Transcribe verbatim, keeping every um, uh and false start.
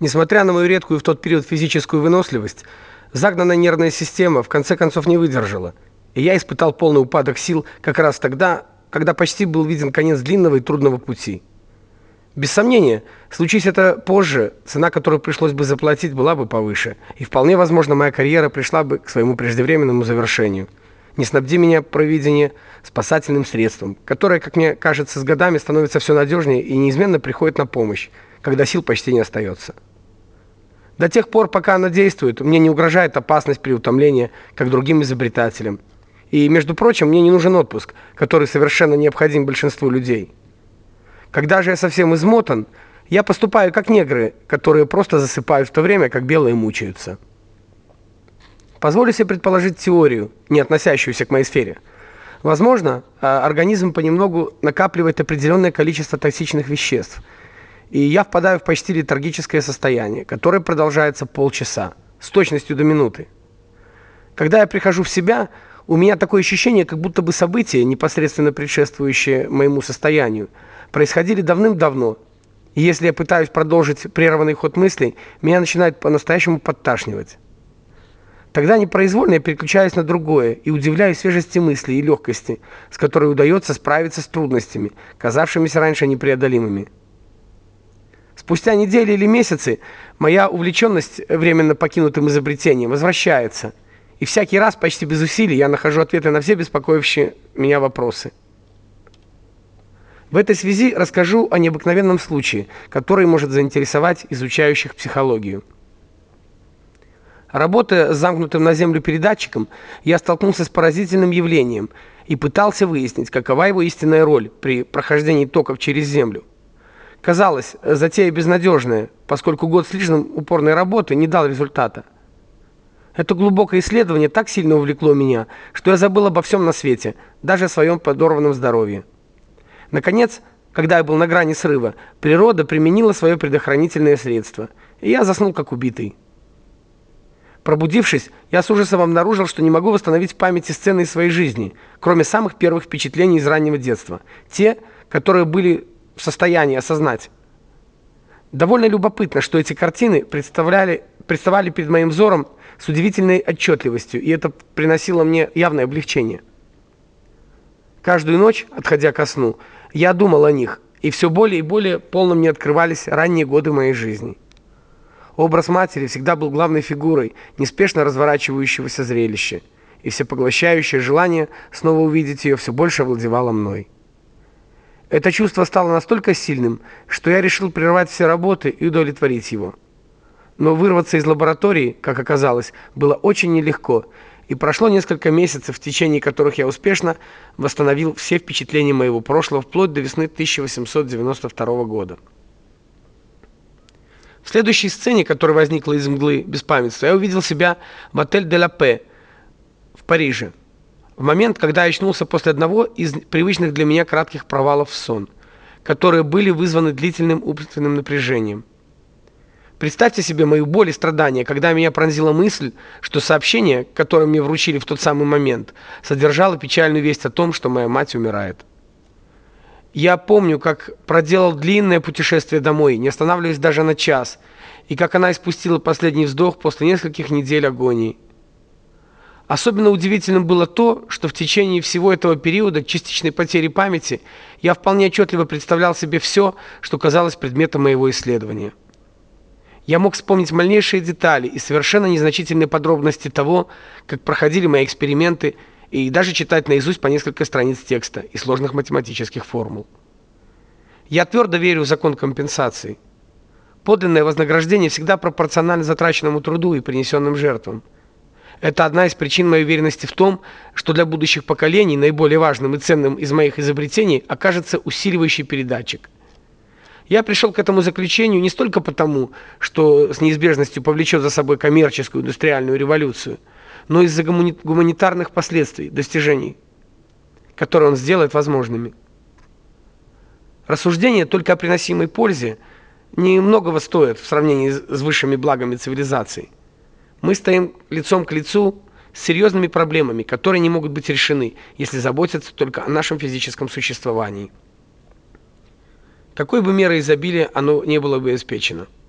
Несмотря на мою редкую в тот период физическую выносливость, загнанная нервная система в конце концов не выдержала, и я испытал полный упадок сил как раз тогда, когда почти был виден конец длинного и трудного пути. Без сомнения, случись это позже, цена, которую пришлось бы заплатить, была бы повыше, и вполне возможно, моя карьера пришла бы к своему преждевременному завершению. Не снабди меня провидение спасательным средством, которое, как мне кажется, с годами становится все надежнее и неизменно приходит на помощь, когда сил почти не остается. До тех пор, пока оно действует, мне не угрожает опасность переутомления, как другим изобретателям. И, между прочим, мне не нужен отпуск, который совершенно необходим большинству людей. Когда же я совсем измотан, я поступаю как негры, которые просто засыпают в то время, как белые мучаются. Позволю себе предположить теорию, не относящуюся к моей сфере. Возможно, организм понемногу накапливает определенное количество токсичных веществ, и я впадаю в почти летаргическое состояние, которое продолжается полчаса, с точностью до минуты. Когда я прихожу в себя, у меня такое ощущение, как будто бы события, непосредственно предшествующие моему состоянию, происходили давным-давно. И если я пытаюсь продолжить прерванный ход мыслей, меня начинает по-настоящему подташнивать. Тогда непроизвольно я переключаюсь на другое и удивляюсь свежести мыслей и легкости, с которой удается справиться с трудностями, казавшимися раньше непреодолимыми. Спустя недели или месяцы моя увлеченность временно покинутым изобретением возвращается, и всякий раз почти без усилий я нахожу ответы на все беспокоящие меня вопросы. В этой связи расскажу о необыкновенном случае, который может заинтересовать изучающих психологию. Работая с замкнутым на землю передатчиком, я столкнулся с поразительным явлением и пытался выяснить, какова его истинная роль при прохождении токов через землю. Казалось, затея безнадежная, поскольку год с лишним упорной работы не дал результата. Это глубокое исследование так сильно увлекло меня, что я забыл обо всем на свете, даже о своем подорванном здоровье. Наконец, когда я был на грани срыва, природа применила свое предохранительное средство, и я заснул как убитый. Пробудившись, я с ужасом обнаружил, что не могу восстановить в памяти сцены из своей жизни, кроме самых первых впечатлений из раннего детства, те, которые были в состоянии осознать. Довольно любопытно, что эти картины представляли, представали перед моим взором с удивительной отчетливостью, и это приносило мне явное облегчение. Каждую ночь, отходя ко сну, я думал о них, и все более и более полно мне открывались ранние годы моей жизни. Образ матери всегда был главной фигурой неспешно разворачивающегося зрелища, и всепоглощающее желание снова увидеть ее все больше овладевало мной. Это чувство стало настолько сильным, что я решил прервать все работы и удовлетворить его. Но вырваться из лаборатории, как оказалось, было очень нелегко, и прошло несколько месяцев, в течение которых я успешно восстановил все впечатления моего прошлого вплоть до весны тысяча восемьсот девяносто второго года. В следующей сцене, которая возникла из мглы беспамятства, я увидел себя в отель «Де ла Пэ» в Париже. В момент, когда я очнулся после одного из привычных для меня кратких провалов в сон, которые были вызваны длительным умственным напряжением. Представьте себе мою боль и страдания, когда меня пронзила мысль, что сообщение, которое мне вручили в тот самый момент, содержало печальную весть о том, что моя мать умирает. Я помню, как проделал длинное путешествие домой, не останавливаясь даже на час, и как она испустила последний вздох после нескольких недель агонии. Особенно удивительным было то, что в течение всего этого периода частичной потери памяти я вполне отчетливо представлял себе все, что казалось предметом моего исследования. Я мог вспомнить малейшие детали и совершенно незначительные подробности того, как проходили мои эксперименты, и даже читать наизусть по несколько страниц текста и сложных математических формул. Я твердо верю в закон компенсации. Подлинное вознаграждение всегда пропорционально затраченному труду и принесенным жертвам. Это одна из причин моей уверенности в том, что для будущих поколений наиболее важным и ценным из моих изобретений окажется усиливающий передатчик. Я пришел к этому заключению не столько потому, что с неизбежностью повлечет за собой коммерческую индустриальную революцию, но из-за гуманитарных последствий достижений, которые он сделает возможными. Рассуждения только о приносимой пользе немногого стоят в сравнении с высшими благами цивилизации. Мы стоим лицом к лицу с серьезными проблемами, которые не могут быть решены, если заботиться только о нашем физическом существовании. Какой бы мерой изобилия оно не было бы обеспечено.